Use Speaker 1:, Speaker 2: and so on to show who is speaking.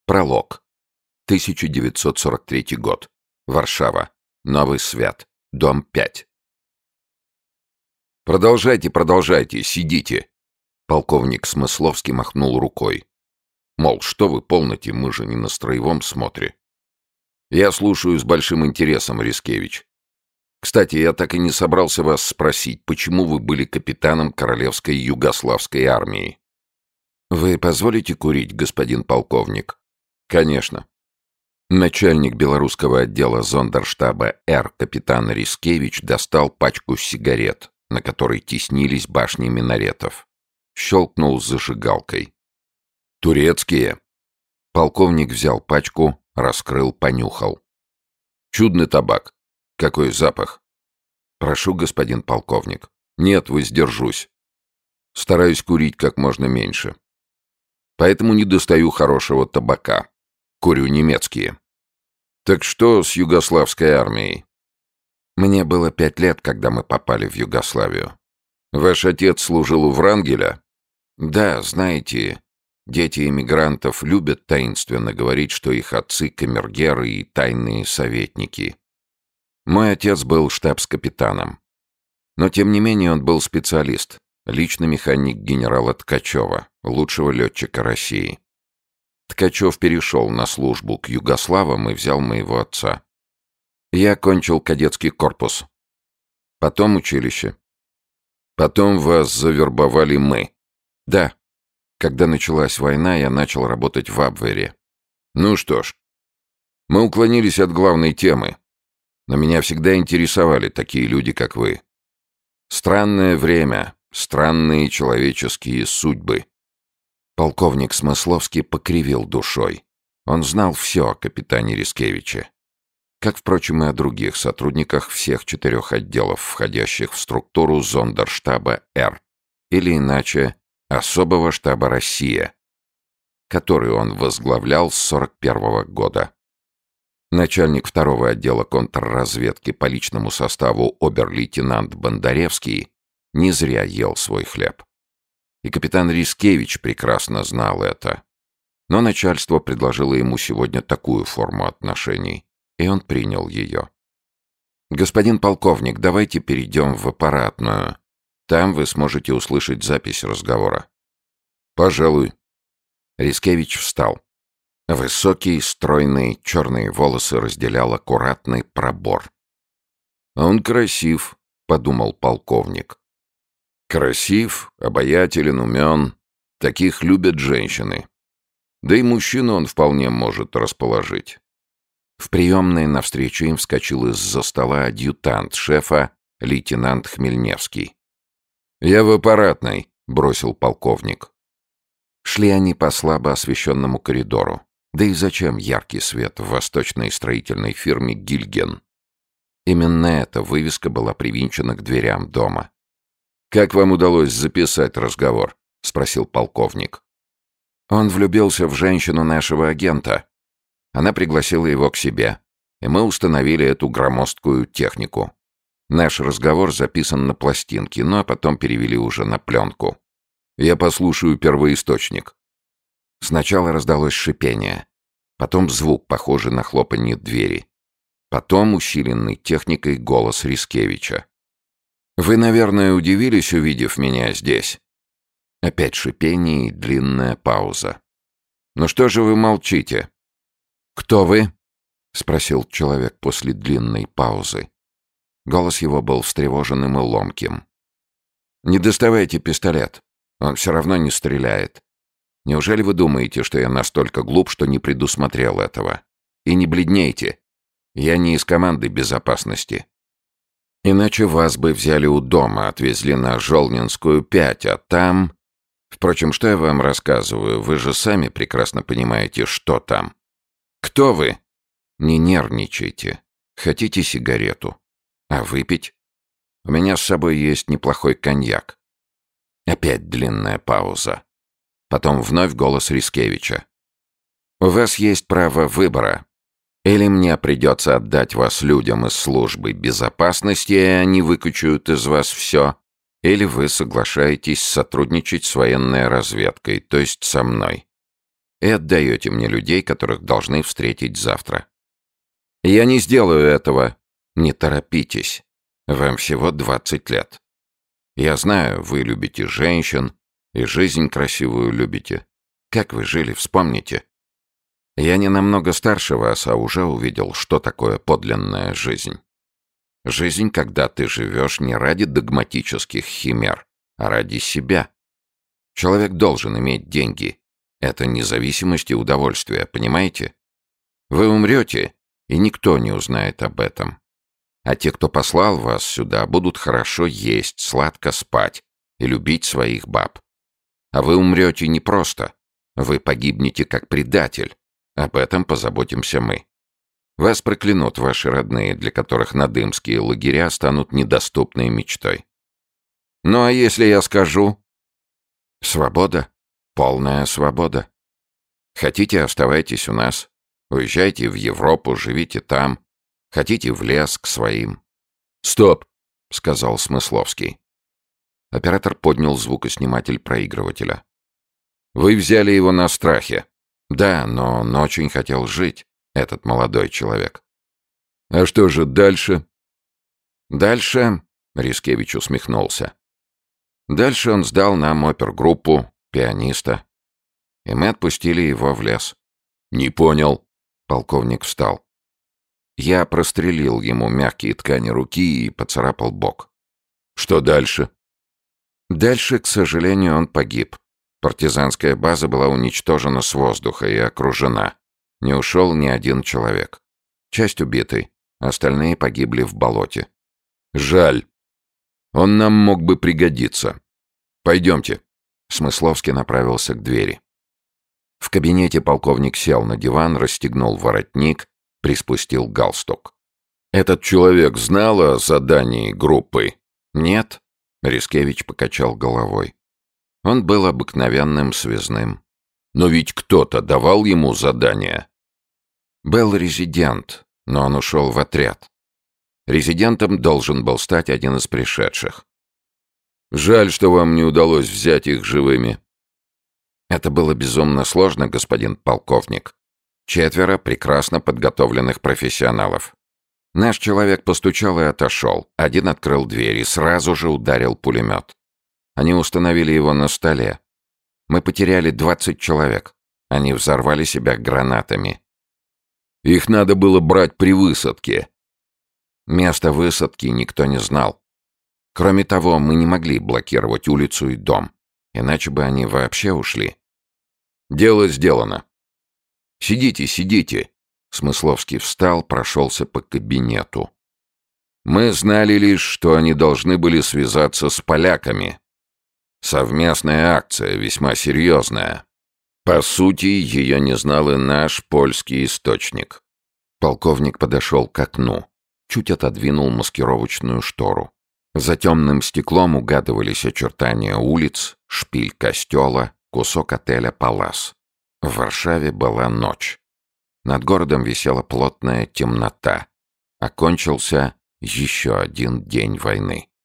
Speaker 1: Пролог. 1943 год. Варшава. Новый Свят. Дом 5. Продолжайте, сидите!» Полковник Смысловский махнул рукой. Мол, что вы полноте, мы же не на строевом смотре. «Я слушаю с большим интересом, Рискевич. Кстати, я так и не собрался вас спросить, почему вы были капитаном Королевской Югославской армии?» «Вы позволите курить, господин полковник?» «Конечно». Начальник белорусского отдела зондерштаба Р. капитан Рискевич достал пачку сигарет, на которой теснились башни минаретов. Щелкнул зажигалкой. «Турецкие». Полковник взял пачку, раскрыл, понюхал. «Чудный табак. Какой запах?» «Прошу, господин полковник». «Нет, воздержусь. Стараюсь курить как можно меньше. Поэтому не достаю хорошего табака. Курю немецкие». «Так что с югославской армией?» «Мне было 5 лет, когда мы попали в Югославию». «Ваш отец служил у Врангеля?» «Да, знаете, дети эмигрантов любят таинственно говорить, что их отцы камергеры и тайные советники. Мой отец был штабс-капитаном. Но, тем не менее, он был специалист, личный механик генерала Ткачева, лучшего летчика России. Ткачев перешел на службу к югославам и взял моего отца. Я кончил кадетский корпус. Потом училище. Потом вас завербовали мы». «Да. Когда началась война, я начал работать в Абвере». «Ну что ж, мы уклонились от главной темы. Но меня всегда интересовали такие люди, как вы. Странное время, странные человеческие судьбы». Полковник Смысловский покривил душой. Он знал все о капитане Рискевиче. Как, впрочем, и о других сотрудниках всех 4 отделов, входящих в структуру зондерштаба Р, или иначе особого штаба «Россия», который он возглавлял с 1941 года. Начальник 2-го отдела контрразведки по личному составу обер-лейтенант Бондаревский не зря ел свой хлеб. И капитан Рискевич прекрасно знал это. Но начальство предложило ему сегодня такую форму отношений, и он принял ее. «Господин полковник, давайте перейдем в аппаратную. Там вы сможете услышать запись разговора». «Пожалуй». Рискевич встал. Высокие, стройные, черные волосы разделял аккуратный пробор. «Он красив», — подумал полковник. «Красив, обаятелен, умен. Таких любят женщины. Да и мужчину он вполне может расположить». В приемной навстречу им вскочил из-за стола адъютант шефа, лейтенант Хмельневский. «Я в аппаратной», — бросил полковник. Шли они по слабо освещенному коридору. Да и зачем яркий свет в восточной строительной фирме «Гильген»? Именно эта вывеска была привинчена к дверям дома. «Как вам удалось записать разговор?» — спросил полковник. «Он влюбился в женщину нашего агента. Она пригласила его к себе, и мы установили эту громоздкую технику. Наш разговор записан на пластинке, ну а потом перевели уже на пленку. Я послушаю первоисточник». Сначала раздалось шипение, потом звук, похожий на хлопанье двери, потом усиленный техникой голос Рискевича. «Вы, наверное, удивились, увидев меня здесь?» Опять шипение и длинная пауза. «Ну что же вы молчите?» «Кто вы?» — спросил человек после длинной паузы. Голос его был встревоженным и ломким. «Не доставайте пистолет. Он все равно не стреляет. Неужели вы думаете, что я настолько глуп, что не предусмотрел этого? И не бледнейте. Я не из команды безопасности. Иначе вас бы взяли у дома, отвезли на Жолнинскую 5, а там... Впрочем, что я вам рассказываю? Вы же сами прекрасно понимаете, что там. Кто вы? Не нервничайте. Хотите сигарету? А выпить? У меня с собой есть неплохой коньяк». Опять длинная пауза. Потом вновь голос Рискевича. «У вас есть право выбора. Или мне придется отдать вас людям из службы безопасности, и они выкачают из вас все, или вы соглашаетесь сотрудничать с военной разведкой, то есть со мной. и отдаете мне людей, которых должны встретить завтра. Я не сделаю этого. Не торопитесь. Вам всего 20 лет. Я знаю, вы любите женщин и жизнь красивую любите. Как вы жили, вспомните. Я не намного старше вас, а уже увидел, что такое подлинная жизнь. Жизнь, когда ты живешь не ради догматических химер, а ради себя. Человек должен иметь деньги. Это независимость и удовольствие, понимаете? Вы умрете, и никто не узнает об этом. А те, кто послал вас сюда, будут хорошо есть, сладко спать и любить своих баб. А вы умрете не просто. Вы погибнете как предатель. Об этом позаботимся мы. Вас проклянут ваши родные, для которых надымские лагеря станут недоступной мечтой. Ну а если я скажу? Свобода. Полная свобода. Хотите, оставайтесь у нас. Уезжайте в Европу, живите там. Хотите, в лес к своим. «Стоп!» — сказал Смысловский. Оператор поднял звукосниматель проигрывателя. «Вы взяли его на страхе». «Да, но он очень хотел жить, этот молодой человек». «А что же дальше?» «Дальше...» — Рискевич усмехнулся. «Дальше он сдал нам опергруппу, пианиста. И мы отпустили его в лес». «Не понял». Полковник встал. Я прострелил ему мягкие ткани руки и поцарапал бок. «Что дальше?» Дальше, к сожалению, он погиб. Партизанская база была уничтожена с воздуха и окружена. Не ушел ни один человек. Часть убиты, остальные погибли в болоте. «Жаль. Он нам мог бы пригодиться. Пойдемте». Смысловский направился к двери. В кабинете полковник сел на диван, расстегнул воротник, приспустил галстук. «Этот человек знал о задании группы?» «Нет», — Рискевич покачал головой. Он был обыкновенным связным. «Но ведь кто-то давал ему задание?» «Был резидент, но он ушел в отряд. Резидентом должен был стать один из пришедших». «Жаль, что вам не удалось взять их живыми». «Это было безумно сложно, господин полковник. 4 прекрасно подготовленных профессионалов. Наш человек постучал и отошел. Один открыл дверь и сразу же ударил пулемет. Они установили его на столе. Мы потеряли 20 человек. Они взорвали себя гранатами. Их надо было брать при высадке». Место высадки никто не знал. Кроме того, мы не могли блокировать улицу и дом. Иначе бы они вообще ушли. «Дело сделано. Сидите, сидите». Смысловский встал, прошелся по кабинету. «Мы знали лишь, что они должны были связаться с поляками. Совместная акция, весьма серьезная. По сути, ее не знал и наш польский источник». Полковник подошел к окну, чуть отодвинул маскировочную штору. За темным стеклом угадывались очертания улиц, шпиль костела, кусок отеля «Палас». В Варшаве была ночь. Над городом висела плотная темнота. Окончился еще один день войны.